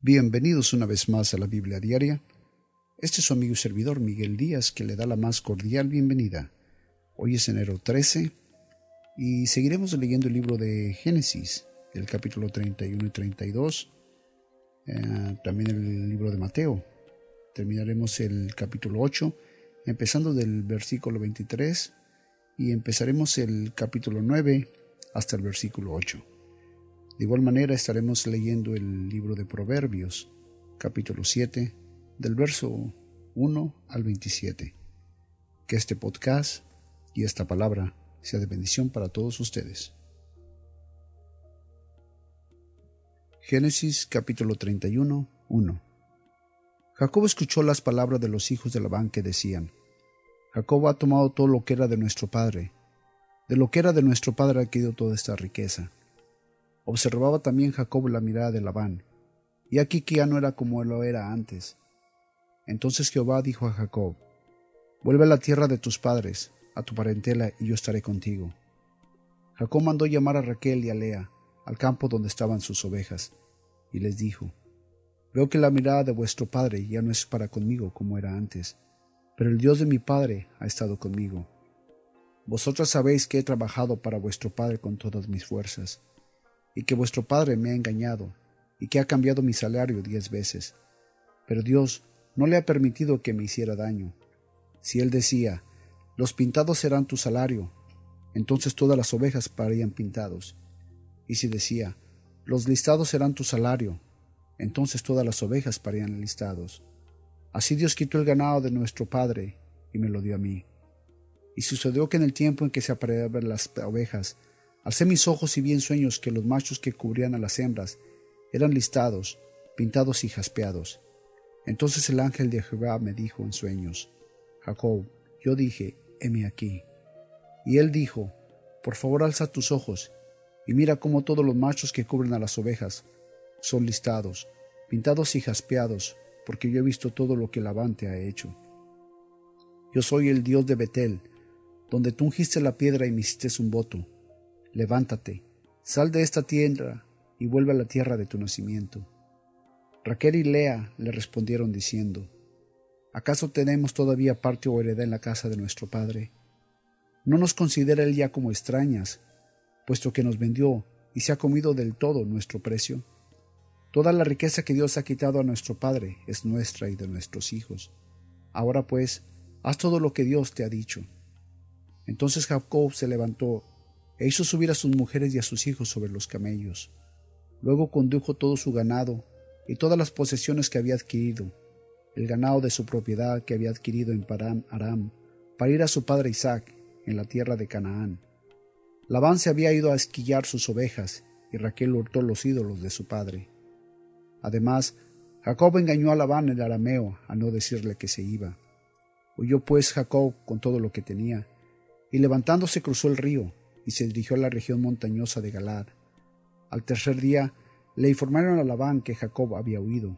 Bienvenidos una vez más a la Biblia Diaria. Este es su amigo y servidor Miguel Díaz, que le da la más cordial bienvenida. Hoy es enero 13 y seguiremos leyendo el libro de Génesis, el capítulo 31 y 32, también el libro de Mateo. Terminaremos el capítulo 8, empezando del versículo 23, y empezaremos el capítulo 9 hasta el versículo 8. De igual manera estaremos leyendo el libro de Proverbios, capítulo 7, del verso 1 al 27. Que este podcast y esta palabra sea de bendición para todos ustedes. Génesis capítulo 31, 1. Jacob escuchó las palabras de los hijos de Labán que decían: Jacob ha tomado todo lo que era de nuestro padre. De lo que era de nuestro padre ha adquirido toda esta riqueza. Observaba también Jacob la mirada de Labán, y aquí que ya no era como lo era antes. Entonces Jehová dijo a Jacob: Vuelve a la tierra de tus padres, a tu parentela, y yo estaré contigo. Jacob mandó llamar a Raquel y a Lea al campo donde estaban sus ovejas, y les dijo: Veo que la mirada de vuestro padre ya no es para conmigo como era antes, pero el Dios de mi padre ha estado conmigo. Vosotras sabéis que he trabajado para vuestro padre con todas mis fuerzas, y que vuestro padre me ha engañado, y que ha cambiado mi salario 10 veces. Pero Dios no le ha permitido que me hiciera daño. Si él decía: Los pintados serán tu salario, entonces todas las ovejas parirían pintados. Y si decía: Los listados serán tu salario, entonces todas las ovejas parirían listados. Así Dios quitó el ganado de nuestro padre y me lo dio a mí. Y sucedió que en el tiempo en que se apareaban las ovejas, alcé mis ojos y vi en sueños que los machos que cubrían a las hembras eran listados, pintados y jaspeados. Entonces el ángel de Jehová me dijo en sueños: Jacob. Yo dije: heme aquí. Y él dijo: Por favor alza tus ojos y mira cómo todos los machos que cubren a las ovejas son listados, pintados y jaspeados, porque yo he visto todo lo que Labán te ha hecho. Yo soy el Dios de Betel, donde tú ungiste la piedra y me hiciste un voto. Levántate, sal de esta tierra y vuelve a la tierra de tu nacimiento. Raquel y Lea le respondieron diciendo: ¿Acaso tenemos todavía parte o heredad en la casa de nuestro padre? ¿No nos considera él ya como extrañas, puesto que nos vendió y se ha comido del todo nuestro precio? Toda la riqueza que Dios ha quitado a nuestro padre es nuestra y de nuestros hijos. Ahora pues, haz todo lo que Dios te ha dicho. Entonces Jacob se levantó e hizo subir a sus mujeres y a sus hijos sobre los camellos. Luego condujo todo su ganado y todas las posesiones que había adquirido, el ganado de su propiedad que había adquirido en Padan Aram, para ir a su padre Isaac en la tierra de Canaán. Labán se había ido a esquillar sus ovejas, y Raquel hurtó los ídolos de su padre. Además, Jacob engañó a Labán el arameo a no decirle que se iba. Huyó pues Jacob con todo lo que tenía, y levantándose cruzó el río, y se dirigió a la región montañosa de Galaad. Al tercer día le informaron a Labán que Jacob había huido.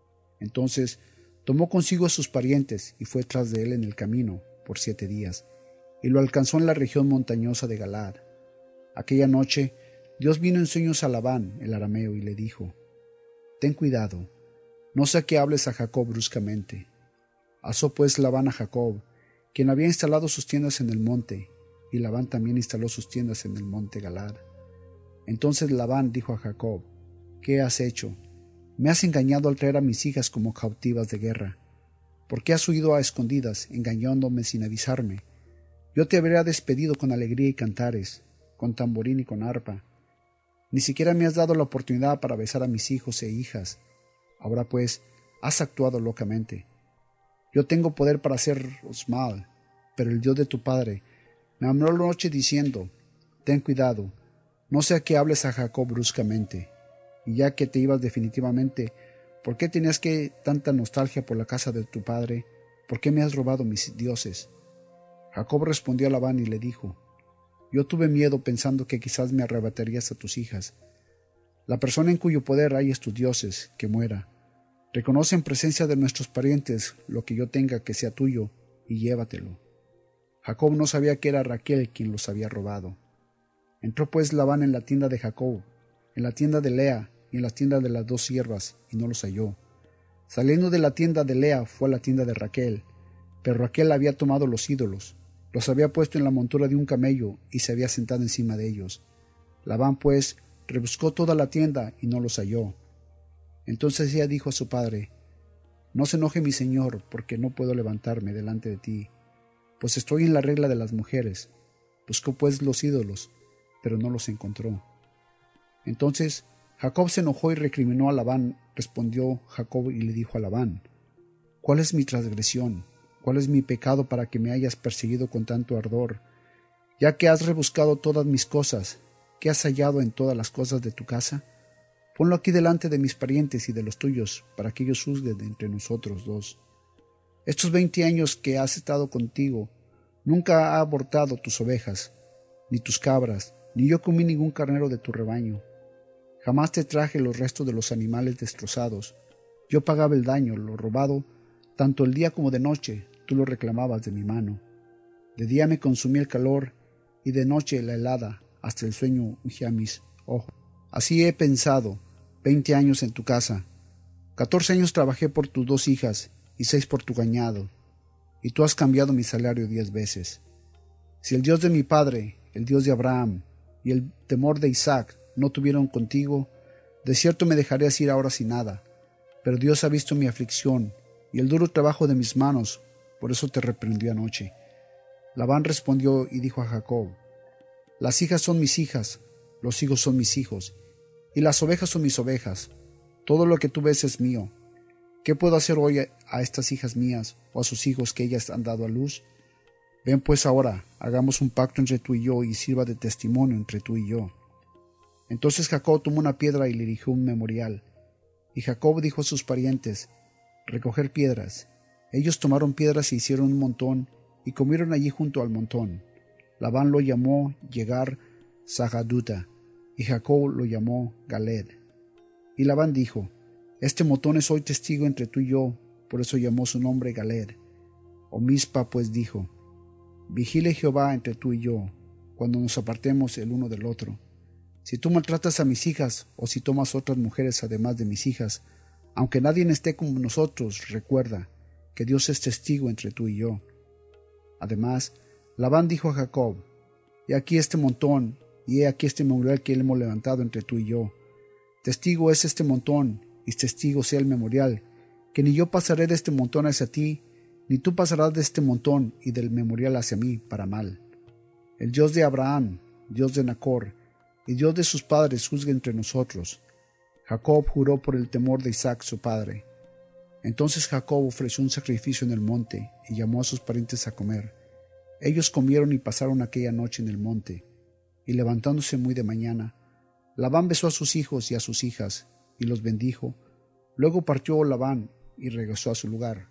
Entonces tomó consigo a sus parientes y fue tras de él en el camino por 7 días, y lo alcanzó en la región montañosa de Galaad. Aquella noche Dios vino en sueños a Labán el arameo y le dijo: Ten cuidado, no sea que hables a Jacob bruscamente. Alzó pues Labán a Jacob, quien había instalado sus tiendas en el monte, y Labán también instaló sus tiendas en el monte Galaad. Entonces Labán dijo a Jacob: ¿Qué has hecho? Me has engañado al traer a mis hijas como cautivas de guerra. ¿Por qué has huido a escondidas, engañándome sin avisarme? Yo te habría despedido con alegría y cantares, con tamborín y con arpa. Ni siquiera me has dado la oportunidad para besar a mis hijos e hijas. Ahora pues, has actuado locamente. Yo tengo poder para haceros mal, pero el Dios de tu padre me habló la noche diciendo: Ten cuidado, no sea que hables a Jacob bruscamente. Y ya que te ibas definitivamente, ¿por qué tenías tanta nostalgia por la casa de tu padre? ¿Por qué me has robado mis dioses? Jacob respondió a Labán y le dijo: Yo tuve miedo pensando que quizás me arrebatarías a tus hijas. La persona en cuyo poder hay es tus dioses, que muera. Reconoce en presencia de nuestros parientes lo que yo tenga que sea tuyo, y llévatelo. Jacob no sabía que era Raquel quien los había robado. Entró pues Labán en la tienda de Jacob, en la tienda de Lea, y en las tiendas de las 2 siervas, y no los halló. Saliendo de la tienda de Lea fue a la tienda de Raquel, pero Raquel había tomado los ídolos, los había puesto en la montura de un camello y se había sentado encima de ellos. Labán, pues, rebuscó toda la tienda y no los halló. Entonces ella dijo a su padre: «No se enoje mi señor, porque no puedo levantarme delante de ti, pues estoy en la regla de las mujeres». Buscó pues los ídolos, pero no los encontró. Entonces Jacob se enojó y recriminó a Labán. Respondió Jacob y le dijo a Labán: «¿Cuál es mi transgresión? ¿Cuál es mi pecado para que me hayas perseguido con tanto ardor? Ya que has rebuscado todas mis cosas, ¿qué has hallado en todas las cosas de tu casa? Ponlo aquí delante de mis parientes y de los tuyos, para que ellos juzguen entre nosotros dos. Estos 20 años que has estado contigo, nunca ha abortado tus ovejas, ni tus cabras, ni yo comí ningún carnero de tu rebaño. Jamás te traje los restos de los animales destrozados. Yo pagaba el daño, lo robado, tanto el día como de noche, tú lo reclamabas de mi mano. De día me consumí el calor, y de noche la helada, hasta el sueño ungía mis ojos. Así he pensado, 20 años en tu casa. 14 años trabajé por tus 2 hijas, y 6 por tu ganado, y tú has cambiado mi salario 10 veces. Si el Dios de mi padre, el Dios de Abraham, y el temor de Isaac no tuvieron contigo, de cierto me dejarías ir ahora sin nada. Pero Dios ha visto mi aflicción y el duro trabajo de mis manos, por eso te reprendió anoche». Labán respondió y dijo a Jacob: «Las hijas son mis hijas, los hijos son mis hijos, y las ovejas son mis ovejas. Todo lo que tú ves es mío. ¿Qué puedo hacer hoy a estas hijas mías o a sus hijos que ellas han dado a luz? Ven pues ahora, hagamos un pacto entre tú y yo, y sirva de testimonio entre tú y yo». Entonces Jacob tomó una piedra y le erigió un memorial. Y Jacob dijo a sus parientes: «Recoger piedras». Ellos tomaron piedras e hicieron un montón, y comieron allí junto al montón. Labán lo llamó Yegar Sagaduta, y Jacob lo llamó Galed. Y Labán dijo: «Este montón es hoy testigo entre tú y yo», por eso llamó su nombre Galed. O Mizpa pues dijo: «Vigile Jehová entre tú y yo, cuando nos apartemos el uno del otro. Si tú maltratas a mis hijas, o si tomas otras mujeres además de mis hijas, aunque nadie esté con nosotros, recuerda que Dios es testigo entre tú y yo». Además, Labán dijo a Jacob: «He aquí este montón, y he aquí este memorial que hemos levantado entre tú y yo. Testigo es este montón, y testigo sea el memorial, que ni yo pasaré de este montón hacia ti, ni tú pasarás de este montón y del memorial hacia mí para mal. El Dios de Abraham, Dios de Nacor, y Dios de sus padres juzgue entre nosotros». Jacob juró por el temor de Isaac su padre. Entonces Jacob ofreció un sacrificio en el monte y llamó a sus parientes a comer. Ellos comieron y pasaron aquella noche en el monte. Y levantándose muy de mañana, Labán besó a sus hijos y a sus hijas y los bendijo. Luego partió Labán y regresó a su lugar.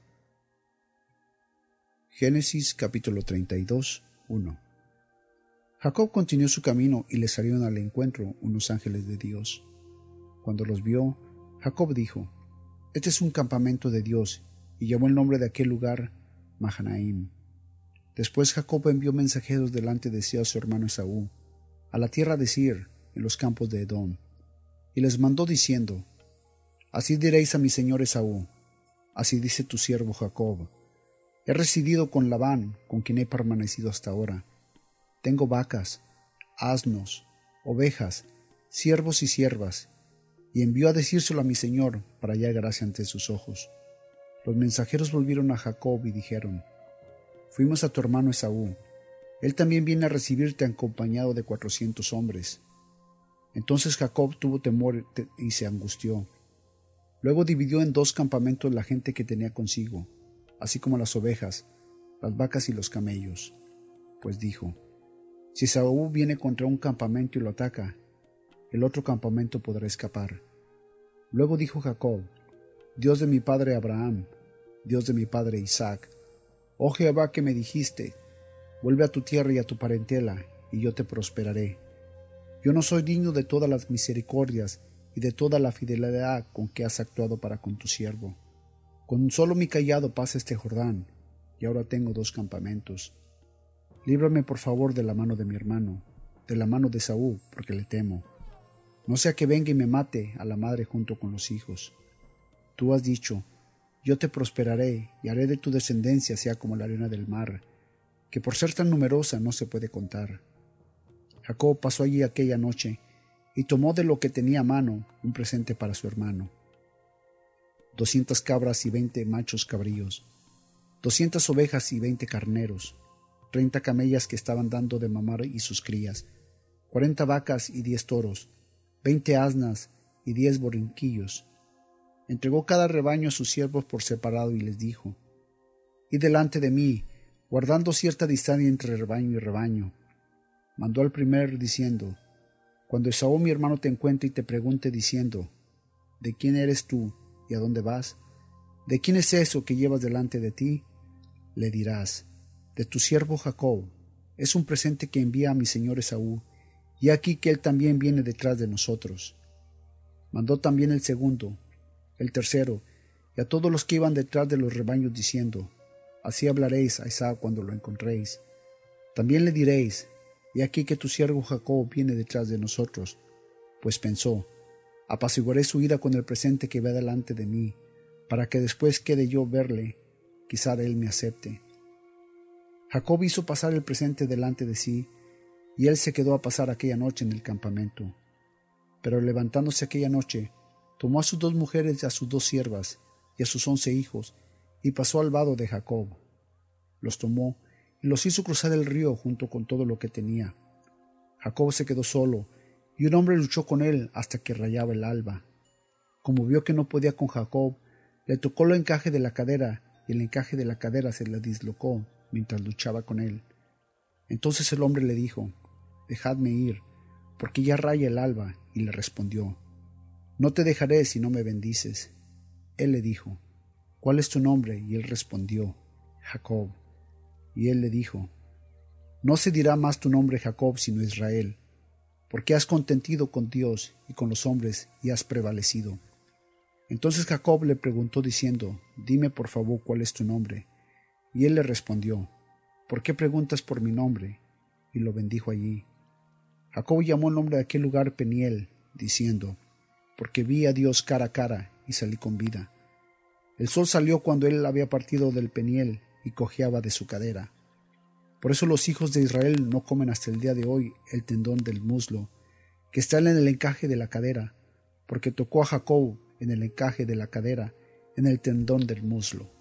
Génesis capítulo 32, 1. Jacob continuó su camino y le salieron al encuentro unos ángeles de Dios. Cuando los vio, Jacob dijo: «Este es un campamento de Dios», y llamó el nombre de aquel lugar Mahanaim. Después Jacob envió mensajeros delante de sí a su hermano Esaú, a la tierra de Sir, en los campos de Edom, y les mandó diciendo: «Así diréis a mi señor Esaú: así dice tu siervo Jacob: he residido con Labán, con quien he permanecido hasta ahora. Tengo vacas, asnos, ovejas, siervos y siervas, y envió a decírselo a mi señor para hallar gracia ante sus ojos». Los mensajeros volvieron a Jacob y dijeron: «Fuimos a tu hermano Esaú. Él también viene a recibirte acompañado de 400 hombres». Entonces Jacob tuvo temor y se angustió. Luego dividió en 2 campamentos la gente que tenía consigo, así como las ovejas, las vacas y los camellos. Pues dijo: «Si Esaú viene contra un campamento y lo ataca, el otro campamento podrá escapar». Luego dijo Jacob: «Dios de mi padre Abraham, Dios de mi padre Isaac, oh Jehová, que me dijiste: vuelve a tu tierra y a tu parentela, y yo te prosperaré. Yo no soy digno de todas las misericordias y de toda la fidelidad con que has actuado para con tu siervo. Con solo mi cayado pasa este Jordán, y ahora tengo 2 campamentos. Líbrame por favor de la mano de mi hermano, de la mano de Esaú, porque le temo. no sea que venga y me mate a la madre junto con los hijos. Tú has dicho, yo te prosperaré y haré de tu descendencia sea como la arena del mar, que por ser tan numerosa no se puede contar. Jacob pasó allí aquella noche y tomó de lo que tenía a mano un presente para su hermano: 200 cabras y 20 machos cabríos, 200 ovejas y 20 carneros, 30 camellas que estaban dando de mamar y sus crías, 40 vacas y 10 toros, 20 asnas y 10 borriquillos. Entregó cada rebaño a sus siervos por separado y les dijo: Id delante de mí, guardando cierta distancia entre rebaño y rebaño. Mandó al primer diciendo: Cuando Esaú mi hermano te encuentre y te pregunte diciendo: ¿De quién eres tú y a dónde vas? ¿De quién es eso que llevas delante de ti? Le dirás: de tu siervo Jacob. Es un presente que envía a mi señor Esaú, y aquí que él también viene detrás de nosotros. Mandó también el segundo, el tercero, y a todos los que iban detrás de los rebaños diciendo: Así hablaréis a Esaú cuando lo encontréis. También le diréis: y aquí que tu siervo Jacob viene detrás de nosotros, pues pensó: apaciguaré su ira con el presente que va delante de mí, para que después quede yo verle, quizá él me acepte. Jacob hizo pasar el presente delante de sí, y él se quedó a pasar aquella noche en el campamento. Pero levantándose aquella noche, tomó a sus 2 mujeres y a sus 2 siervas, y a sus 11 hijos, y pasó al vado de Jacob. Los tomó y los hizo cruzar el río junto con todo lo que tenía. Jacob se quedó solo, y un hombre luchó con él hasta que rayaba el alba. Como vio que no podía con Jacob, le tocó el encaje de la cadera, y el encaje de la cadera se le dislocó mientras luchaba con él. Entonces el hombre le dijo: Dejadme ir, porque ya raya el alba, y le respondió: No te dejaré si no me bendices. Él le dijo: ¿Cuál es tu nombre? Y él respondió: Jacob. Y él le dijo: No se dirá más tu nombre Jacob, sino Israel, porque has contendido con Dios y con los hombres y has prevalecido. Entonces Jacob le preguntó diciendo: Dime por favor cuál es tu nombre. Y él le respondió: ¿Por qué preguntas por mi nombre? Y lo bendijo allí. Jacob llamó el nombre de aquel lugar Peniel, diciendo: Porque vi a Dios cara a cara y salí con vida. El sol salió cuando él había partido del Peniel y cojeaba de su cadera. Por eso los hijos de Israel no comen hasta el día de hoy el tendón del muslo, que está en el encaje de la cadera, porque tocó a Jacob en el encaje de la cadera, en el tendón del muslo.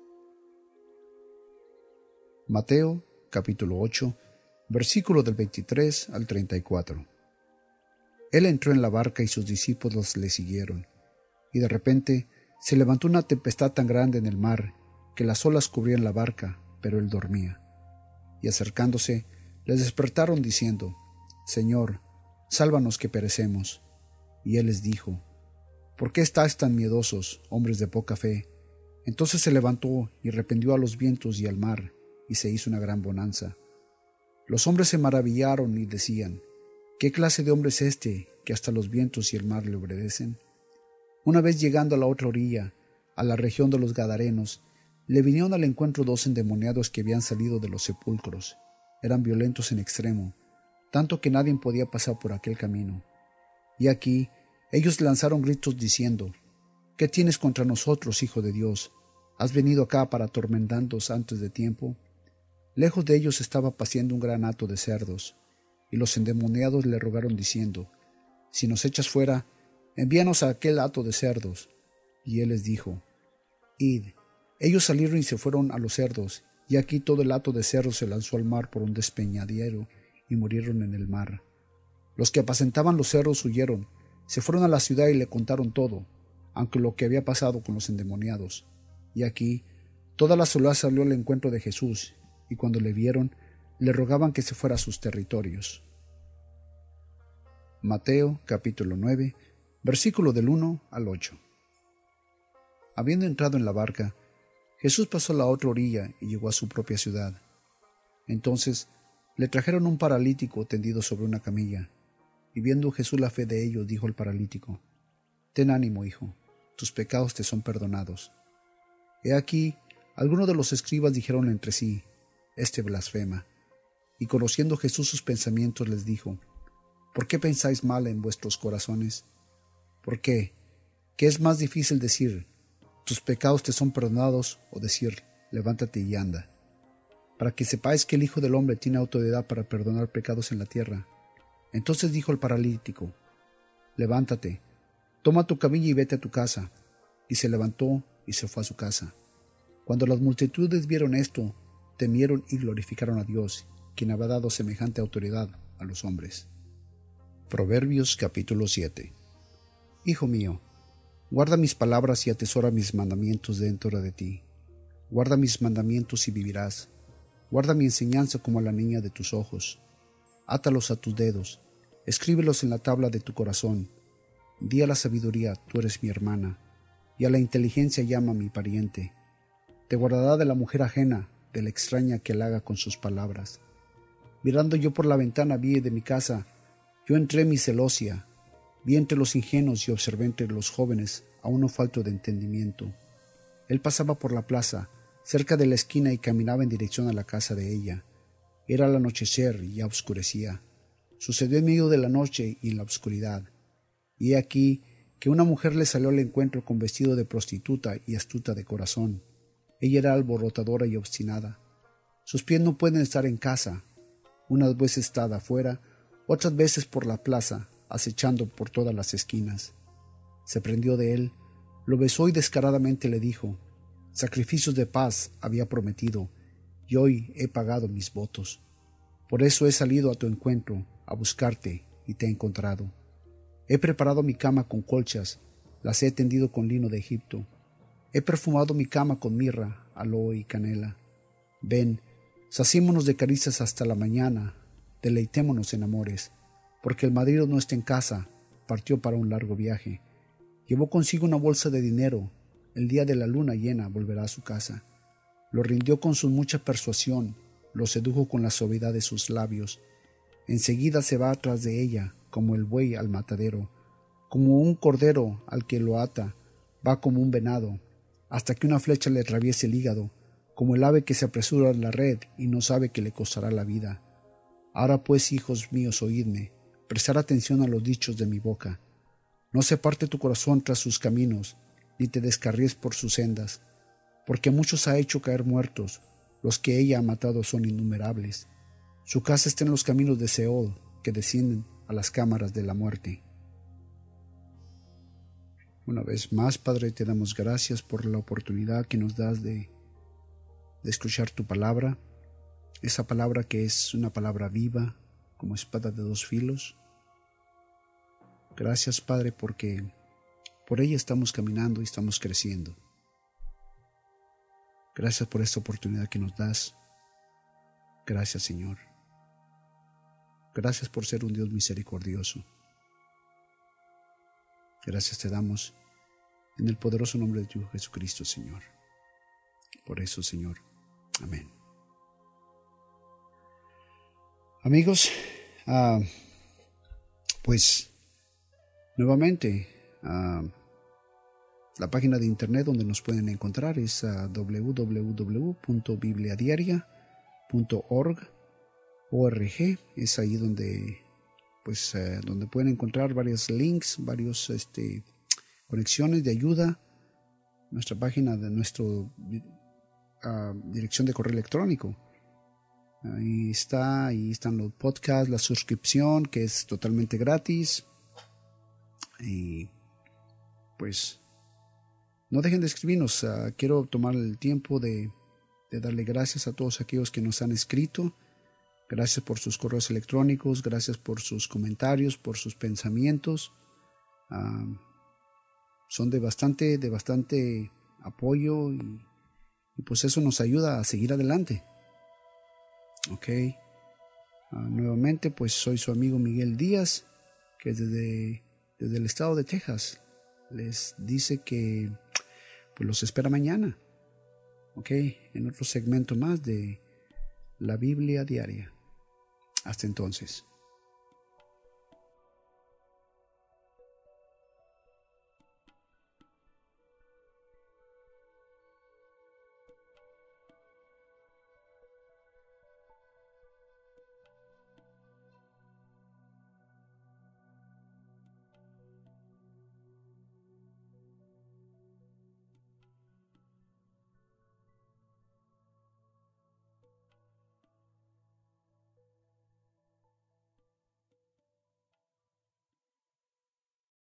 Mateo, capítulo 8, versículo del 23 al 34. Él entró en la barca y sus discípulos le siguieron, y de repente se levantó una tempestad tan grande en el mar que las olas cubrían la barca, pero él dormía. Y acercándose, les despertaron diciendo: Señor, sálvanos que perecemos. Y él les dijo: ¿Por qué estáis tan miedosos, hombres de poca fe? Entonces se levantó y reprendió a los vientos y al mar, y se hizo una gran bonanza. Los hombres se maravillaron y decían: ¿Qué clase de hombre es este, que hasta los vientos y el mar le obedecen? Una vez llegando a la otra orilla, a la región de los Gadarenos, le vinieron al encuentro 2 endemoniados que habían salido de los sepulcros. Eran violentos en extremo, tanto que nadie podía pasar por aquel camino. Y aquí ellos lanzaron gritos diciendo: ¿Qué tienes contra nosotros, Hijo de Dios? ¿Has venido acá para atormentarnos antes de tiempo? Lejos de ellos estaba paciendo un gran hato de cerdos, y los endemoniados le rogaron diciendo: Si nos echas fuera, envíanos a aquel hato de cerdos. Y él les dijo: Id. Ellos salieron y se fueron a los cerdos, y aquí todo el hato de cerdos se lanzó al mar por un despeñadero y murieron en el mar. Los que apacentaban los cerdos huyeron, se fueron a la ciudad y le contaron todo, aunque lo que había pasado con los endemoniados. Y aquí toda la ciudad salió al encuentro de Jesús, y cuando le vieron, le rogaban que se fuera a sus territorios. Mateo capítulo 9, versículo del 1 al 8. Habiendo entrado en la barca, Jesús pasó a la otra orilla y llegó a su propia ciudad. Entonces le trajeron un paralítico tendido sobre una camilla, y viendo Jesús la fe de ellos, dijo al paralítico: Ten ánimo, hijo, tus pecados te son perdonados. He aquí, algunos de los escribas dijeron entre sí: Este blasfema. Y conociendo Jesús sus pensamientos, les dijo: ¿Por qué pensáis mal en vuestros corazones? ¿Por qué? ¿Qué es más difícil decir, tus pecados te son perdonados, o decir, levántate y anda? Para que sepáis que el Hijo del Hombre tiene autoridad para perdonar pecados en la tierra. Entonces dijo el paralítico, levántate, toma tu camilla y vete a tu casa. Y se levantó y se fue a su casa. Cuando las multitudes vieron esto, temieron y glorificaron a Dios, quien había dado semejante autoridad a los hombres. Proverbios capítulo 7. Hijo mío, guarda mis palabras y atesora mis mandamientos dentro de ti. Guarda mis mandamientos y vivirás. Guarda mi enseñanza como a la niña de tus ojos. Átalos a tus dedos, escríbelos en la tabla de tu corazón. Di a la sabiduría, tú eres mi hermana, y a la inteligencia llama mi pariente. Te guardará de la mujer ajena, de la extraña que halaga con sus palabras. Mirando yo por la ventana vi de mi casa, yo entré mi celosia, vi entre los ingenuos y observé entre los jóvenes a uno falto de entendimiento. Él pasaba por la plaza, cerca de la esquina, y caminaba en dirección a la casa de ella. Era al anochecer y ya oscurecía. Sucedió en medio de la noche y en la oscuridad. Y he aquí que una mujer le salió al encuentro con vestido de prostituta y astuta de corazón. Ella era alborotadora y obstinada. Sus pies no pueden estar en casa. Unas veces está afuera, otras veces por la plaza, acechando por todas las esquinas. Se prendió de él, lo besó y descaradamente le dijo, sacrificios de paz había prometido, y hoy he pagado mis votos. Por eso he salido a tu encuentro, a buscarte, y te he encontrado. He preparado mi cama con colchas, las he tendido con lino de Egipto. He perfumado mi cama con mirra, aloe y canela. Ven, saciémonos de caricias hasta la mañana, deleitémonos en amores, porque el marido no está en casa, partió para un largo viaje. Llevó consigo una bolsa de dinero, el día de la luna llena volverá a su casa. Lo rindió con su mucha persuasión, lo sedujo con la suavidad de sus labios. Enseguida se va atrás de ella, como el buey al matadero, como un cordero al que lo ata, va como un venado, hasta que una flecha le atraviese el hígado, como el ave que se apresura en la red y no sabe que le costará la vida. Ahora pues, hijos míos, oídme, prestar atención a los dichos de mi boca. No se aparte tu corazón tras sus caminos, ni te descarríes por sus sendas, porque a muchos ha hecho caer muertos, los que ella ha matado son innumerables. Su casa está en los caminos de Seol, que descienden a las cámaras de la muerte. Una vez más, Padre, te damos gracias por la oportunidad que nos das de escuchar tu palabra, esa palabra que es una palabra viva, como espada de dos filos. Gracias, Padre, porque por ella estamos caminando y estamos creciendo. Gracias por esta oportunidad que nos das. Gracias, Señor. Gracias por ser un Dios misericordioso. Gracias te damos en el poderoso nombre de tu Hijo Jesucristo, Señor. Por eso, Señor. Amén. Amigos, pues nuevamente la página de internet donde nos pueden encontrar es www.bibliadiaria.org. Es ahí donde donde pueden encontrar varios links, varios conexiones de ayuda. Nuestra página de nuestra dirección de correo electrónico. Ahí están los podcasts, la suscripción que es totalmente gratis. Y pues no dejen de escribirnos. Quiero tomar el tiempo de darle gracias a todos aquellos que nos han escrito. Gracias por sus correos electrónicos, gracias por sus comentarios, por sus pensamientos. Son de bastante apoyo y pues eso nos ayuda a seguir adelante. Ok. Nuevamente, pues soy su amigo Miguel Díaz, que desde el estado de Texas les dice que pues los espera mañana. Ok. En otro segmento más de la Biblia Diaria. Hasta entonces.